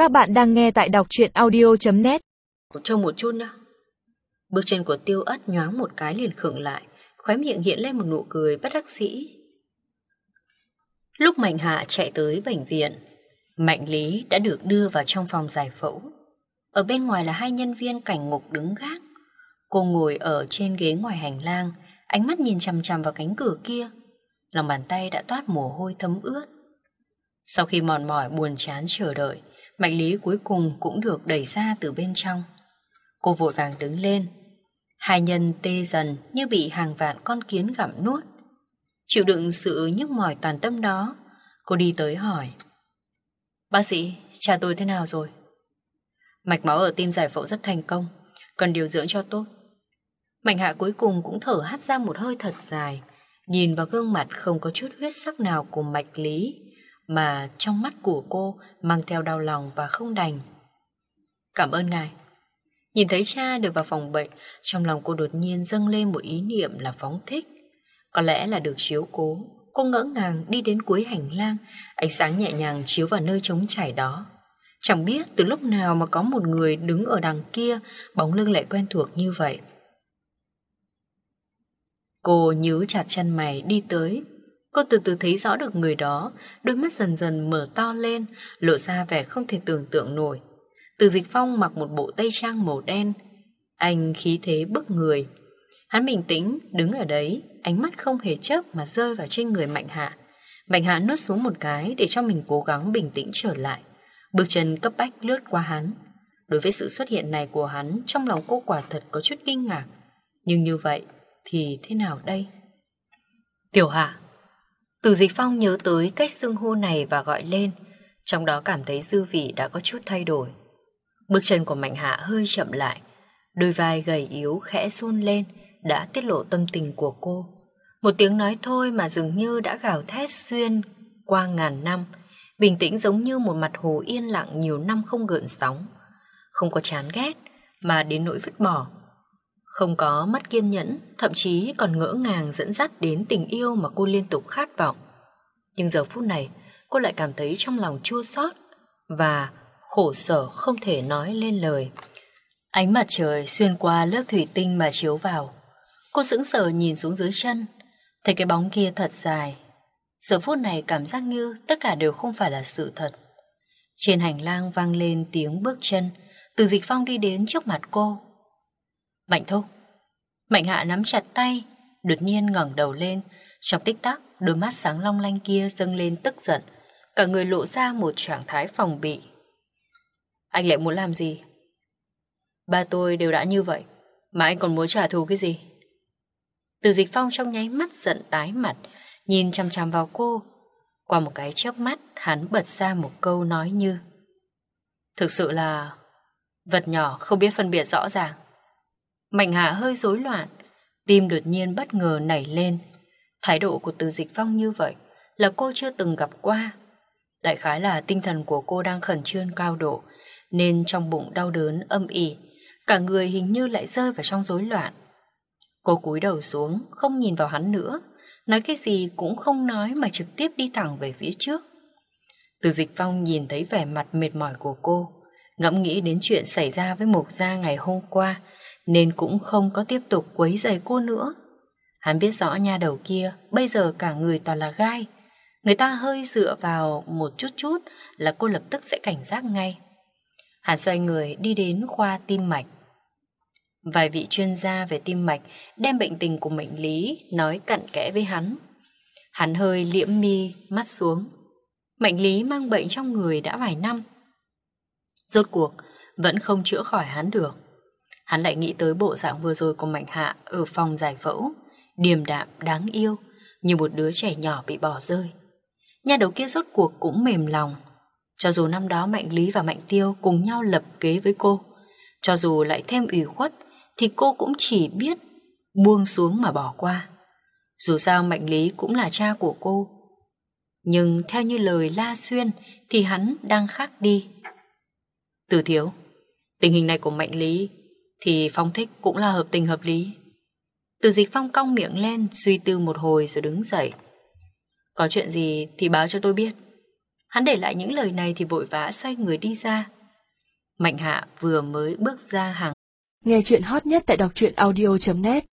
Các bạn đang nghe tại đọc truyện audio.net. Cho một chút nữa. Bước chân của Tiêu Ất nhoáng một cái liền khựng lại, khóe miệng hiện lên một nụ cười bất đắc dĩ. Lúc Mạnh Hạ chạy tới bệnh viện, Mạnh Lý đã được đưa vào trong phòng giải phẫu. Ở bên ngoài là hai nhân viên cảnh ngục đứng gác. Cô ngồi ở trên ghế ngoài hành lang, ánh mắt nhìn chằm chằm vào cánh cửa kia. Lòng bàn tay đã toát mồ hôi thấm ướt. Sau khi mòn mỏi buồn chán chờ đợi, Mạnh Lý cuối cùng cũng được đẩy ra từ bên trong. Cô vội vàng đứng lên. Hai nhân tê dần như bị hàng vạn con kiến gặm nuốt. Chịu đựng sự nhức mỏi toàn tâm đó, cô đi tới hỏi: "Bác sĩ, cha tôi thế nào rồi?" "Mạch máu ở tim giải phẫu rất thành công, cần điều dưỡng cho tốt." Mạnh Hạ cuối cùng cũng thở hắt ra một hơi thật dài, nhìn vào gương mặt không có chút huyết sắc nào của Mạch Lý, mà trong mắt của cô mang theo đau lòng và không đành. "Cảm ơn ngài." Nhìn thấy cha được vào phòng bệnh, trong lòng cô đột nhiên dâng lên một ý niệm là phóng thích. Có lẽ là được chiếu cố, cô ngỡ ngàng đi đến cuối hành lang, ánh sáng nhẹ nhàng chiếu vào nơi trống trải đó. Chẳng biết từ lúc nào mà có một người đứng ở đằng kia, bóng lưng lại quen thuộc như vậy. Cô nhíu chặt chân mày đi tới. Cô từ từ thấy rõ được người đó, đôi mắt dần dần mở to lên, lộ ra vẻ không thể tưởng tượng nổi. Từ Dịch Phong mặc một bộ tây trang màu đen, anh khí thế bức người. Hắn bình tĩnh đứng ở đấy, ánh mắt không hề chớp mà rơi vào trên người Mạnh Hạ. Mạnh Hạ nuốt xuống một cái để cho mình cố gắng bình tĩnh trở lại. Bước chân cấp bách lướt qua hắn. Đối với sự xuất hiện này của hắn, trong lòng cô quả thật có chút kinh ngạc. Nhưng như vậy thì thế nào đây? "Tiểu Hạ." Từ Dịch Phong nhớ tới cách xưng hô này và gọi lên, trong đó cảm thấy dư vị đã có chút thay đổi. Bước chân của Mạnh Hạ hơi chậm lại, đôi vai gầy yếu khẽ run lên, đã tiết lộ tâm tình của cô. Một tiếng nói thôi mà dường như đã gào thét xuyên qua ngàn năm, bình tĩnh giống như một mặt hồ yên lặng nhiều năm không gợn sóng. Không có chán ghét, mà đến nỗi vứt bỏ. Không có mất kiên nhẫn, thậm chí còn ngỡ ngàng dẫn dắt đến tình yêu mà cô liên tục khát vọng. Nhưng giờ phút này, cô lại cảm thấy trong lòng chua xót và khổ sở không thể nói lên lời. Ánh mặt trời xuyên qua lớp thủy tinh mà chiếu vào. Cô sững sờ nhìn xuống dưới chân, thấy cái bóng kia thật dài. Giờ phút này cảm giác như tất cả đều không phải là sự thật. Trên hành lang vang lên tiếng bước chân, Từ Dịch Phong đi đến trước mặt cô. "Mạnh Thúc." Mạnh Hạ nắm chặt tay, đột nhiên ngẩng đầu lên. Trong tích tắc, đôi mắt sáng long lanh kia dâng lên tức giận, cả người lộ ra một trạng thái phòng bị. "Anh lại muốn làm gì?" "Ba tôi đều đã như vậy, mà anh còn muốn trả thù cái gì?" Từ Dịch Phong trong nháy mắt giận tái mặt, nhìn chằm chằm vào cô. Qua một cái chớp mắt, hắn bật ra một câu nói như: "Thực sự là vật nhỏ không biết phân biệt rõ ràng." Mạnh Hạ hơi rối loạn, tim đột nhiên bất ngờ nảy lên. Thái độ của Từ Dịch Phong như vậy là cô chưa từng gặp qua. Đại khái là tinh thần của cô đang khẩn trương cao độ, nên trong bụng đau đớn âm ỉ, cả người hình như lại rơi vào trong rối loạn. Cô cúi đầu xuống, không nhìn vào hắn nữa, nói cái gì cũng không nói mà trực tiếp đi thẳng về phía trước. Từ Dịch Phong nhìn thấy vẻ mặt mệt mỏi của cô, ngẫm nghĩ đến chuyện xảy ra với Mộc Gia ngày hôm qua, nên cũng không có tiếp tục quấy rầy cô nữa. Hắn biết rõ nha đầu kia bây giờ cả người toàn là gai, người ta hơi dựa vào một chút là cô lập tức sẽ cảnh giác ngay. Hắn xoay người đi đến khoa tim mạch. Vài vị chuyên gia về tim mạch đem bệnh tình của Mạnh Lý nói cặn kẽ với hắn. Hắn hơi liễm mi mắt xuống. Mạnh Lý mang bệnh trong người đã vài năm, rốt cuộc vẫn không chữa khỏi hắn được. Hắn lại nghĩ tới bộ dạng vừa rồi của Mạnh Hạ ở phòng giải phẫu, điềm đạm đáng yêu, như một đứa trẻ nhỏ bị bỏ rơi. Nhà đầu kia rốt cuộc cũng mềm lòng. Cho dù năm đó Mạnh Lý và Mạnh Tiêu cùng nhau lập kế với cô, cho dù lại thêm ủy khuất, thì cô cũng chỉ biết buông xuống mà bỏ qua. Dù sao Mạnh Lý cũng là cha của cô. Nhưng theo như lời La Xuyên thì hắn đang khác đi. "Từ thiếu, tình hình này của Mạnh Lý thì Phong thích cũng là hợp tình hợp lý." Từ Dịch Phong cong miệng lên, suy tư một hồi rồi đứng dậy. "Có chuyện gì thì báo cho tôi biết." Hắn để lại những lời này thì vội vã xoay người đi ra. Mạnh Hạ vừa mới bước ra hàng. Nghe chuyện hot nhất tại đọc truyện audio.net